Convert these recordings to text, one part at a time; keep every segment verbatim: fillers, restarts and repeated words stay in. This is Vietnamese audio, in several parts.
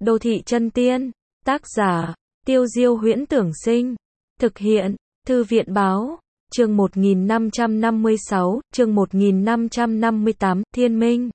Đô thị chân tiên, tác giả, Tiêu Diêu Huyễn Tưởng Sinh, thực hiện, Thư viện Báo, chương một nghìn năm trăm năm mươi sáu, chương một nghìn năm trăm năm mươi tám, Thiên Minh.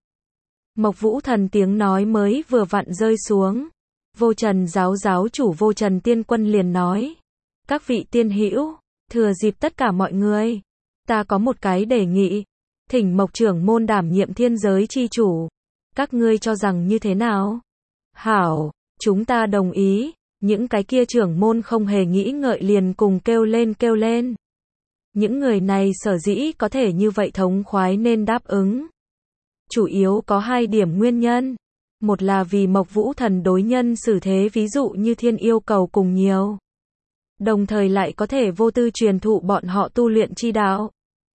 Mộc Vũ Thần tiếng nói mới vừa vặn rơi xuống. Vô Trần giáo giáo chủ Vô Trần Tiên Quân liền nói. Các vị tiên hữu, thừa dịp tất cả mọi người, ta có một cái đề nghị. Thỉnh Mộc trưởng môn đảm nhiệm thiên giới chi chủ. Các ngươi cho rằng như thế nào? Hảo, chúng ta đồng ý. Những cái kia trưởng môn không hề nghĩ ngợi liền cùng kêu lên kêu lên. Những người này sở dĩ có thể như vậy thống khoái nên đáp ứng. Chủ yếu có hai điểm nguyên nhân. Một là vì Mộc Vũ Thần đối nhân xử thế ví dụ như thiên yêu cầu cùng nhiều. Đồng thời lại có thể vô tư truyền thụ bọn họ tu luyện chi đạo.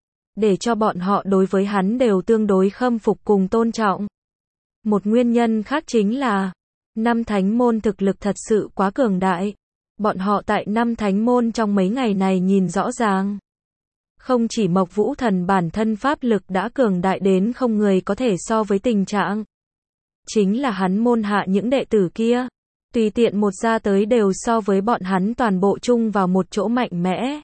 Để cho bọn họ đối với hắn đều tương đối khâm phục cùng tôn trọng. Một nguyên nhân khác chính là năm thánh môn thực lực thật sự quá cường đại. Bọn họ tại năm thánh môn trong mấy ngày này nhìn rõ ràng. Không chỉ Mộc Vũ Thần bản thân pháp lực đã cường đại đến không người có thể so với tình trạng. Chính là hắn môn hạ những đệ tử kia. Tùy tiện một ra tới đều so với bọn hắn toàn bộ chung vào một chỗ mạnh mẽ.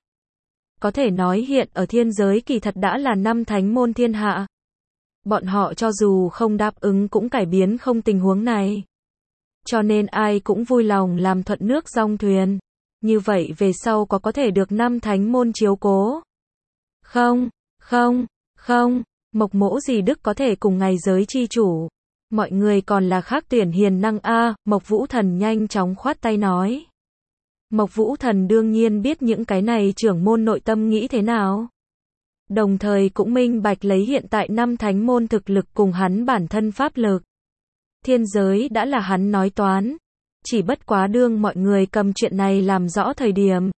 Có thể nói hiện ở thiên giới kỳ thật đã là năm thánh môn thiên hạ. Bọn họ cho dù không đáp ứng cũng cải biến không tình huống này. Cho nên ai cũng vui lòng làm thuận nước dong thuyền. Như vậy về sau có có thể được năm thánh môn chiếu cố. Không, không, không, Mộc mỗ gì đức có thể cùng ngày giới chi chủ. Mọi người còn là khác tuyển hiền năng a. Mộc Vũ Thần nhanh chóng khoát tay nói. Mộc Vũ Thần đương nhiên biết những cái này trưởng môn nội tâm nghĩ thế nào. Đồng thời cũng minh bạch lấy hiện tại năm thánh môn thực lực cùng hắn bản thân pháp lực. Thiên giới đã là hắn nói toán. Chỉ bất quá đương mọi người cầm chuyện này làm rõ thời điểm.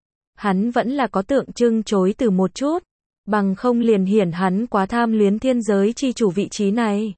Hắn vẫn là có tượng trưng chối từ một chút. Bằng không liền hiển hắn quá tham luyến thiên giới chi chủ vị trí này.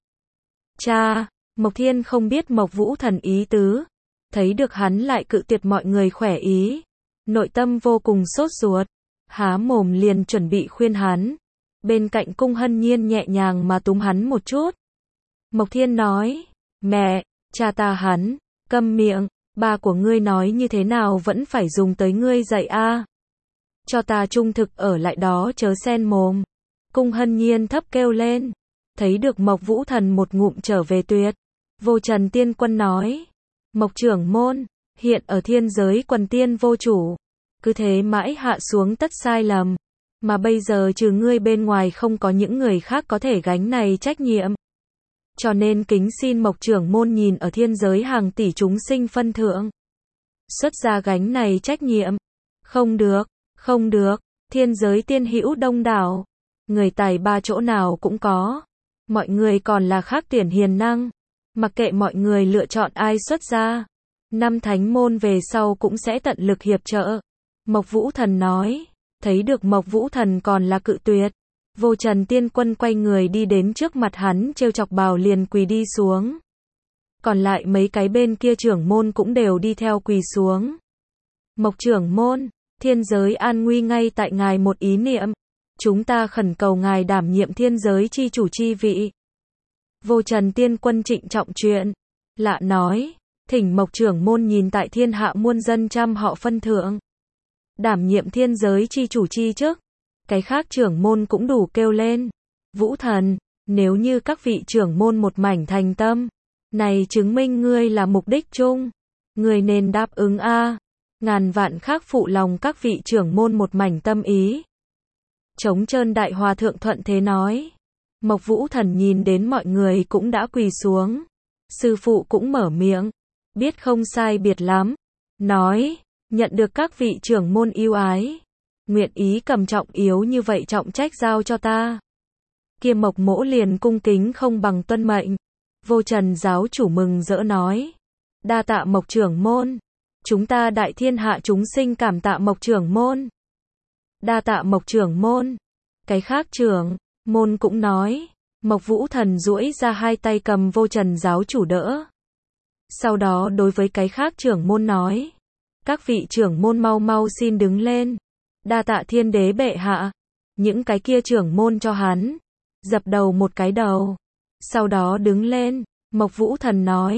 Cha, Mộc Thiên không biết Mộc Vũ Thần ý tứ. Thấy được hắn lại cự tuyệt mọi người khỏe ý. Nội tâm vô cùng sốt ruột. Há mồm liền chuẩn bị khuyên hắn. Bên cạnh Cung Hân Nhiên nhẹ nhàng mà túm hắn một chút. Mộc Thiên nói. Mẹ, cha ta hắn, câm miệng. Ba của ngươi nói như thế nào vẫn phải dùng tới ngươi dạy a. Cho ta trung thực ở lại đó chớ xen mồm. Cung Hân Nhiên thấp kêu lên. Thấy được Mộc Vũ Thần một ngụm trở về tuyệt. Vô Trần Tiên Quân nói. Mộc trưởng môn, hiện ở thiên giới quần tiên vô chủ. Cứ thế mãi hạ xuống tất sai lầm. Mà bây giờ trừ ngươi bên ngoài không có những người khác có thể gánh này trách nhiệm. Cho nên kính xin Mộc trưởng môn nhìn ở thiên giới hàng tỷ chúng sinh phân thượng. Xuất ra gánh này trách nhiệm. Không được, không được, thiên giới tiên hữu đông đảo. Người tài ba chỗ nào cũng có. Mọi người còn là khác tuyển hiền năng. Mặc kệ mọi người lựa chọn ai xuất ra. Năm thánh môn về sau cũng sẽ tận lực hiệp trợ. Mộc Vũ Thần nói. Thấy được Mộc Vũ Thần còn là cự tuyệt. Vô Trần Tiên Quân quay người đi đến trước mặt hắn trêu chọc bào liền quỳ đi xuống. Còn lại mấy cái bên kia trưởng môn cũng đều đi theo quỳ xuống. Mộc trưởng môn, thiên giới an nguy ngay tại ngài một ý niệm. Chúng ta khẩn cầu ngài đảm nhiệm thiên giới chi chủ chi vị. Vô Trần Tiên Quân trịnh trọng chuyện. Lạ nói, thỉnh Mộc trưởng môn nhìn tại thiên hạ muôn dân trăm họ phân thượng. Đảm nhiệm thiên giới chi chủ chi chức. Cái khác trưởng môn cũng đủ kêu lên. Vũ Thần, nếu như các vị trưởng môn một mảnh thành tâm. Này chứng minh ngươi là mục đích chung. Ngươi nên đáp ứng a. Ngàn vạn khác phụ lòng các vị trưởng môn một mảnh tâm ý. Trống trơn đại hòa thượng thuận thế nói. Mộc Vũ Thần nhìn đến mọi người cũng đã quỳ xuống. Sư phụ cũng mở miệng. Biết không sai biệt lắm. Nói, nhận được các vị trưởng môn yêu ái. Nguyện ý cầm trọng yếu như vậy trọng trách giao cho ta. Kia Mộc mỗ liền cung kính không bằng tuân mệnh. Vô Trần giáo chủ mừng rỡ nói. Đa tạ Mộc trưởng môn. Chúng ta đại thiên hạ chúng sinh cảm tạ Mộc trưởng môn. Đa tạ Mộc trưởng môn. Cái khác trưởng môn cũng nói. Mộc Vũ Thần duỗi ra hai tay cầm Vô Trần giáo chủ đỡ. Sau đó đối với cái khác trưởng môn nói. Các vị trưởng môn mau mau xin đứng lên. Đa tạ thiên đế bệ hạ. Những cái kia trưởng môn cho hắn. Dập đầu một cái đầu. Sau đó đứng lên. Mộc Vũ Thần nói.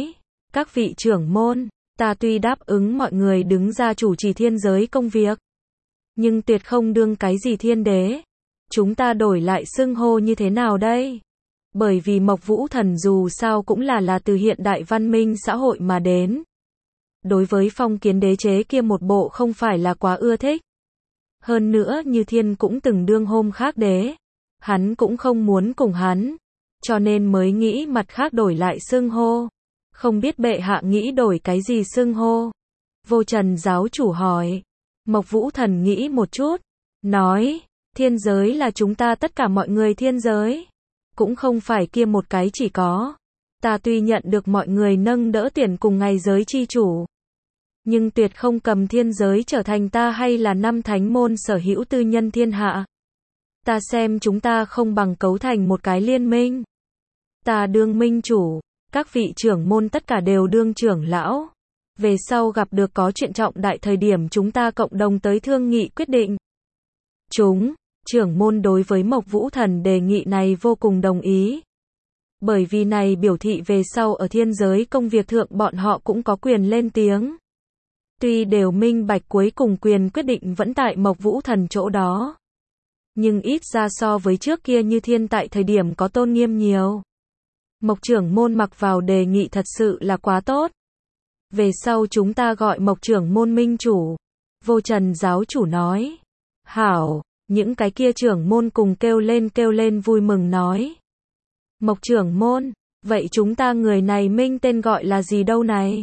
Các vị trưởng môn, ta tuy đáp ứng mọi người đứng ra chủ trì thiên giới công việc, nhưng tuyệt không đương cái gì thiên đế. Chúng ta đổi lại xưng hô như thế nào đây? Bởi vì Mộc Vũ Thần dù sao cũng là là từ hiện đại văn minh xã hội mà đến. Đối với phong kiến đế chế kia một bộ không phải là quá ưa thích. Hơn nữa như thiên cũng từng đương hôm khác đế. Hắn cũng không muốn cùng hắn. Cho nên mới nghĩ mặt khác đổi lại xưng hô. Không biết bệ hạ nghĩ đổi cái gì xưng hô? Vô Trần giáo chủ hỏi. Mộc Vũ Thần nghĩ một chút. Nói, thiên giới là chúng ta tất cả mọi người thiên giới. Cũng không phải kia một cái chỉ có. Ta tuy nhận được mọi người nâng đỡ tiền cùng ngày giới chi chủ. Nhưng tuyệt không cầm thiên giới trở thành ta hay là năm thánh môn sở hữu tư nhân thiên hạ. Ta xem chúng ta không bằng cấu thành một cái liên minh. Ta đương minh chủ, các vị trưởng môn tất cả đều đương trưởng lão. Về sau gặp được có chuyện trọng đại thời điểm chúng ta cộng đồng tới thương nghị quyết định. Chúng, trưởng môn đối với Mộc Vũ Thần đề nghị này vô cùng đồng ý. Bởi vì này biểu thị về sau ở thiên giới công việc thượng bọn họ cũng có quyền lên tiếng. Tuy đều minh bạch cuối cùng quyền quyết định vẫn tại Mộc Vũ Thần chỗ đó. Nhưng ít ra so với trước kia như thiên tại thời điểm có tôn nghiêm nhiều. Mộc trưởng môn mặc vào đề nghị thật sự là quá tốt. Về sau chúng ta gọi Mộc trưởng môn minh chủ. Vô Trần giáo chủ nói. Hảo, những cái kia trưởng môn cùng kêu lên kêu lên vui mừng nói. Mộc trưởng môn, vậy chúng ta người này minh tên gọi là gì đâu này?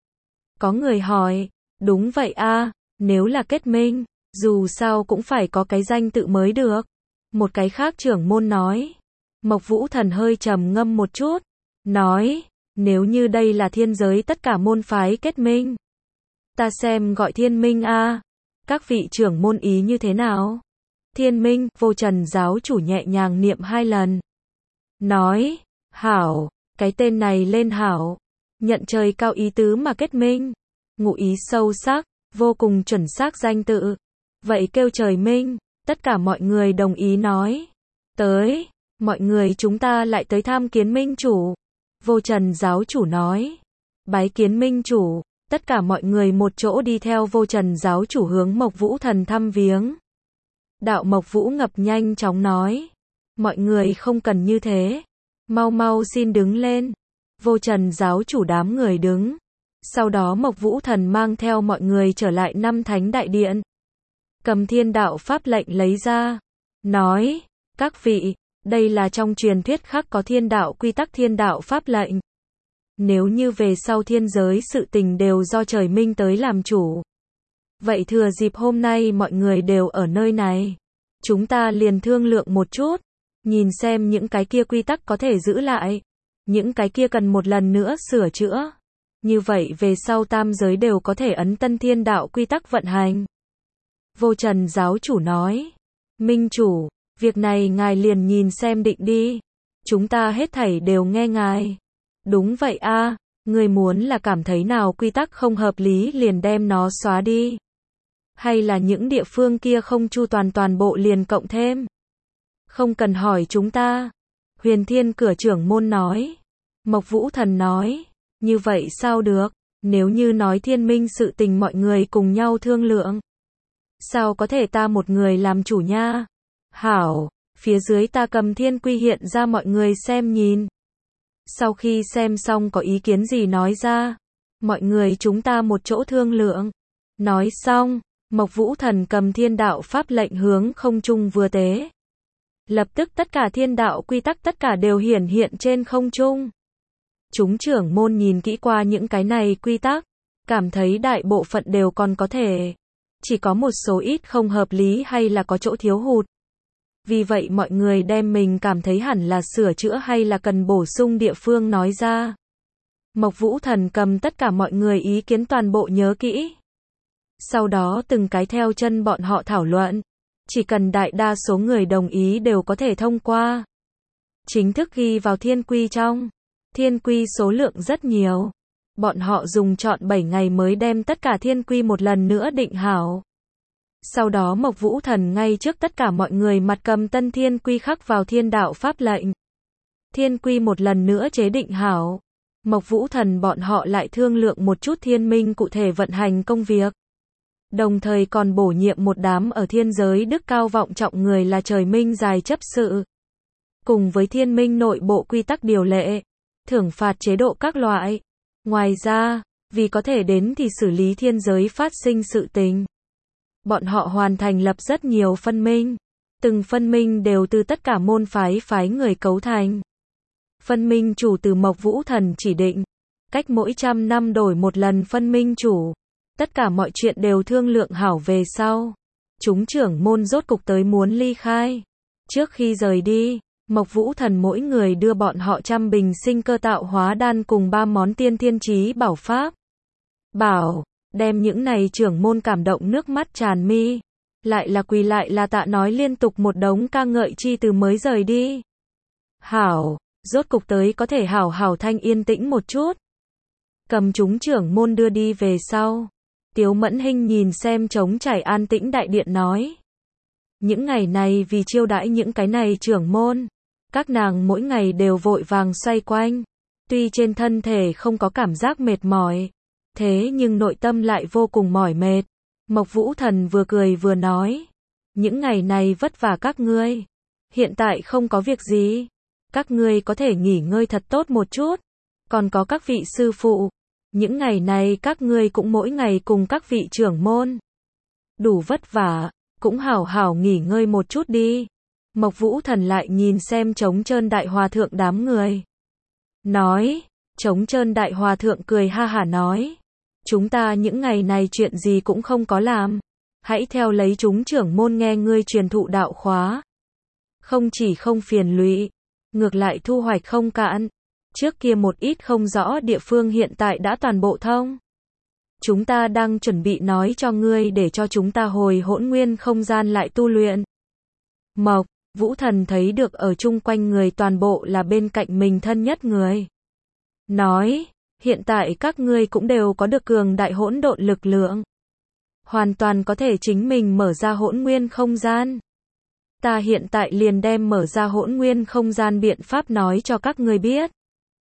Có người hỏi, đúng vậy a, nếu là kết minh, dù sao cũng phải có cái danh tự mới được. Một cái khác trưởng môn nói. Mộc Vũ Thần hơi trầm ngâm một chút, nói, nếu như đây là thiên giới tất cả môn phái kết minh, ta xem gọi thiên minh a. Các vị trưởng môn ý như thế nào? Thiên minh, Vô Trần giáo chủ nhẹ nhàng niệm hai lần. Nói, hảo, cái tên này lên hảo. Nhận trời cao ý tứ mà kết minh. Ngụ ý sâu sắc, vô cùng chuẩn xác danh tự. Vậy kêu trời minh, tất cả mọi người đồng ý nói. Tới, mọi người chúng ta lại tới tham kiến minh chủ. Vô Trần giáo chủ nói. Bái kiến minh chủ, tất cả mọi người một chỗ đi theo Vô Trần giáo chủ hướng Mộc Vũ Thần thăm viếng. Đạo Mộc Vũ ngập nhanh chóng nói. Mọi người không cần như thế. Mau mau xin đứng lên. Vô Trần giáo chủ đám người đứng. Sau đó Mộc Vũ Thần mang theo mọi người trở lại năm thánh đại điện. Cầm thiên đạo pháp lệnh lấy ra. Nói, các vị, đây là trong truyền thuyết khắc có thiên đạo quy tắc thiên đạo pháp lệnh. Nếu như về sau thiên giới sự tình đều do trời minh tới làm chủ. Vậy thừa dịp hôm nay mọi người đều ở nơi này. Chúng ta liền thương lượng một chút. Nhìn xem những cái kia quy tắc có thể giữ lại. Những cái kia cần một lần nữa sửa chữa. Như vậy về sau tam giới đều có thể ấn tân thiên đạo quy tắc vận hành. Vô Trần giáo chủ nói. Minh chủ, việc này ngài liền nhìn xem định đi. Chúng ta hết thảy đều nghe ngài. Đúng vậy a, người muốn là cảm thấy nào quy tắc không hợp lý liền đem nó xóa đi. Hay là những địa phương kia không chu toàn toàn bộ liền cộng thêm. Không cần hỏi chúng ta. Huyền Thiên cửa trưởng môn nói. Mộc Vũ Thần nói. Như vậy sao được, nếu như nói thiên minh sự tình mọi người cùng nhau thương lượng. Sao có thể ta một người làm chủ nha? Hảo, phía dưới ta cầm thiên quy hiện ra mọi người xem nhìn. Sau khi xem xong có ý kiến gì nói ra. Mọi người chúng ta một chỗ thương lượng. Nói xong, Mộc Vũ Thần cầm thiên đạo pháp lệnh hướng không trung vừa tế. Lập tức tất cả thiên đạo quy tắc tất cả đều hiển hiện trên không trung. Chúng trưởng môn nhìn kỹ qua những cái này quy tắc, cảm thấy đại bộ phận đều còn có thể. Chỉ có một số ít không hợp lý hay là có chỗ thiếu hụt. Vì vậy mọi người đem mình cảm thấy hẳn là sửa chữa hay là cần bổ sung địa phương nói ra. Mộc Vũ Thần cầm tất cả mọi người ý kiến toàn bộ nhớ kỹ. Sau đó từng cái theo chân bọn họ thảo luận. Chỉ cần đại đa số người đồng ý đều có thể thông qua. Chính thức ghi vào thiên quy trong. Thiên quy số lượng rất nhiều. Bọn họ dùng trọn bảy ngày mới đem tất cả thiên quy một lần nữa định hảo. Sau đó Mộc Vũ Thần ngay trước tất cả mọi người mặt cầm tân thiên quy khắc vào thiên đạo pháp lệnh. Thiên quy một lần nữa chế định hảo. Mộc Vũ Thần bọn họ lại thương lượng một chút thiên minh cụ thể vận hành công việc. Đồng thời còn bổ nhiệm một đám ở thiên giới đức cao vọng trọng người là trời minh dài chấp sự. Cùng với thiên minh nội bộ quy tắc điều lệ, thưởng phạt chế độ các loại. Ngoài ra, vì có thể đến thì xử lý thiên giới phát sinh sự tình. Bọn họ hoàn thành lập rất nhiều phân minh. Từng phân minh đều từ tất cả môn phái phái người cấu thành. Phân minh chủ từ Mộc Vũ Thần chỉ định. Cách mỗi trăm năm đổi một lần phân minh chủ. Tất cả mọi chuyện đều thương lượng hảo về sau. Chúng trưởng môn rốt cục tới muốn ly khai. Trước khi rời đi, Mộc Vũ Thần mỗi người đưa bọn họ trăm bình sinh cơ tạo hóa đan cùng ba món tiên thiên chí bảo pháp. Bảo, đem những này trưởng môn cảm động nước mắt tràn mi. Lại là quỳ lại là tạ nói liên tục một đống ca ngợi chi từ mới rời đi. Hảo, rốt cục tới có thể hảo hảo thanh yên tĩnh một chút. Cầm chúng trưởng môn đưa đi về sau. Tiếu Mẫn Hinh nhìn xem trống trải an tĩnh đại điện nói. Những ngày này vì chiêu đãi những cái này trưởng môn, các nàng mỗi ngày đều vội vàng xoay quanh. Tuy trên thân thể không có cảm giác mệt mỏi, thế nhưng nội tâm lại vô cùng mỏi mệt. Mộc Vũ Thần vừa cười vừa nói. Những ngày này vất vả các ngươi. Hiện tại không có việc gì. Các ngươi có thể nghỉ ngơi thật tốt một chút. Còn có các vị sư phụ. Những ngày này các ngươi cũng mỗi ngày cùng các vị trưởng môn. Đủ vất vả, cũng hảo hảo nghỉ ngơi một chút đi. Mộc Vũ Thần lại nhìn xem Trống Trơn Đại Hòa Thượng đám người. Nói, Trống Trơn Đại Hòa Thượng cười ha hả nói. Chúng ta những ngày này chuyện gì cũng không có làm. Hãy theo lấy chúng trưởng môn nghe ngươi truyền thụ đạo khóa. Không chỉ không phiền lụy, ngược lại thu hoạch không cạn. Trước kia một ít không rõ địa phương hiện tại đã toàn bộ thông. Chúng ta đang chuẩn bị nói cho ngươi để cho chúng ta hồi hỗn nguyên không gian lại tu luyện. Mộc Vũ Thần thấy được ở chung quanh người toàn bộ là bên cạnh mình thân nhất người. Nói, hiện tại các ngươi cũng đều có được cường đại hỗn độn lực lượng. Hoàn toàn có thể chính mình mở ra hỗn nguyên không gian. Ta hiện tại liền đem mở ra hỗn nguyên không gian biện pháp nói cho các ngươi biết.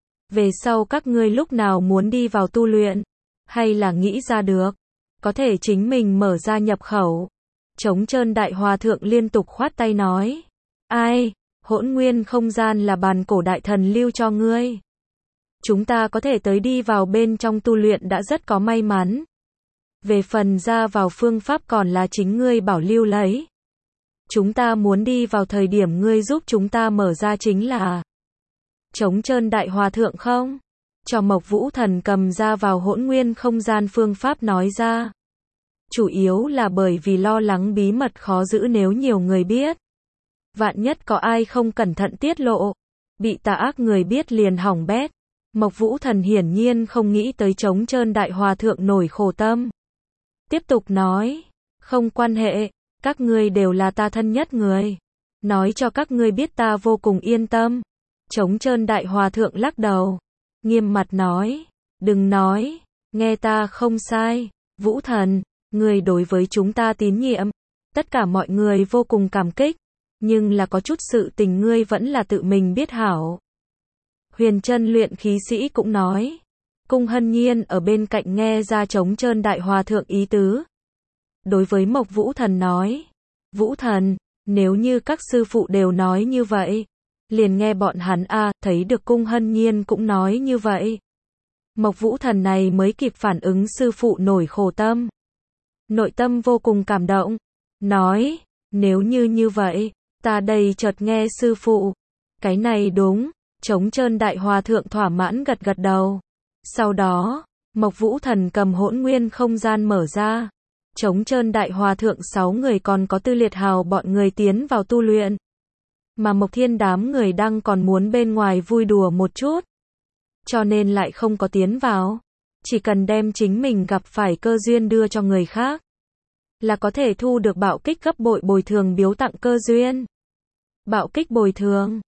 Về sau các ngươi lúc nào muốn đi vào tu luyện, hay là nghĩ ra được, có thể chính mình mở ra nhập khẩu. Trống Trơn Đại Hòa Thượng liên tục khoát tay nói. Ai, hỗn nguyên không gian là bàn cổ đại thần lưu cho ngươi. Chúng ta có thể tới đi vào bên trong tu luyện đã rất có may mắn. Về phần ra vào phương pháp còn là chính ngươi bảo lưu lấy. Chúng ta muốn đi vào thời điểm ngươi giúp chúng ta mở ra chính là. Trống Trơn Đại Hòa Thượng không? Cho Mộc Vũ Thần cầm ra vào hỗn nguyên không gian phương pháp nói ra. Chủ yếu là bởi vì lo lắng bí mật khó giữ nếu nhiều người biết. Vạn nhất có ai không cẩn thận tiết lộ, bị tà ác người biết liền hỏng bét. Mộc Vũ Thần hiển nhiên không nghĩ tới Trống Trơn Đại Hòa Thượng nổi khổ tâm. Tiếp tục nói, không quan hệ, các ngươi đều là ta thân nhất người. Nói cho các ngươi biết ta vô cùng yên tâm. Trống Trơn Đại Hòa Thượng lắc đầu, nghiêm mặt nói, đừng nói, nghe ta không sai, Vũ Thần, ngươi đối với chúng ta tín nhiệm, tất cả mọi người vô cùng cảm kích, nhưng là có chút sự tình ngươi vẫn là tự mình biết hảo. Huyền Chân luyện khí sĩ cũng nói, Cung Hân Nhiên ở bên cạnh nghe ra Trống Trơn Đại Hòa Thượng ý tứ. Đối với Mộc Vũ Thần nói, Vũ Thần, nếu như các sư phụ đều nói như vậy, liền nghe bọn hắn a, à, thấy được Cung Hân Nhiên cũng nói như vậy. Mộc Vũ Thần này mới kịp phản ứng sư phụ nổi khổ tâm. Nội tâm vô cùng cảm động, nói, nếu như như vậy, ta đây chợt nghe sư phụ, cái này đúng. Trống Trơn Đại Hòa Thượng thỏa mãn gật gật đầu. Sau đó, Mộc Vũ Thần cầm hỗn nguyên không gian mở ra. Trống Trơn Đại Hòa Thượng sáu người còn có Tư Liệt Hào bọn người tiến vào tu luyện. Mà Mộc Thiên đám người đang còn muốn bên ngoài vui đùa một chút. Cho nên lại không có tiến vào. Chỉ cần đem chính mình gặp phải cơ duyên đưa cho người khác, là có thể thu được bạo kích gấp bội bồi thường biếu tặng cơ duyên. Bạo kích bồi thường.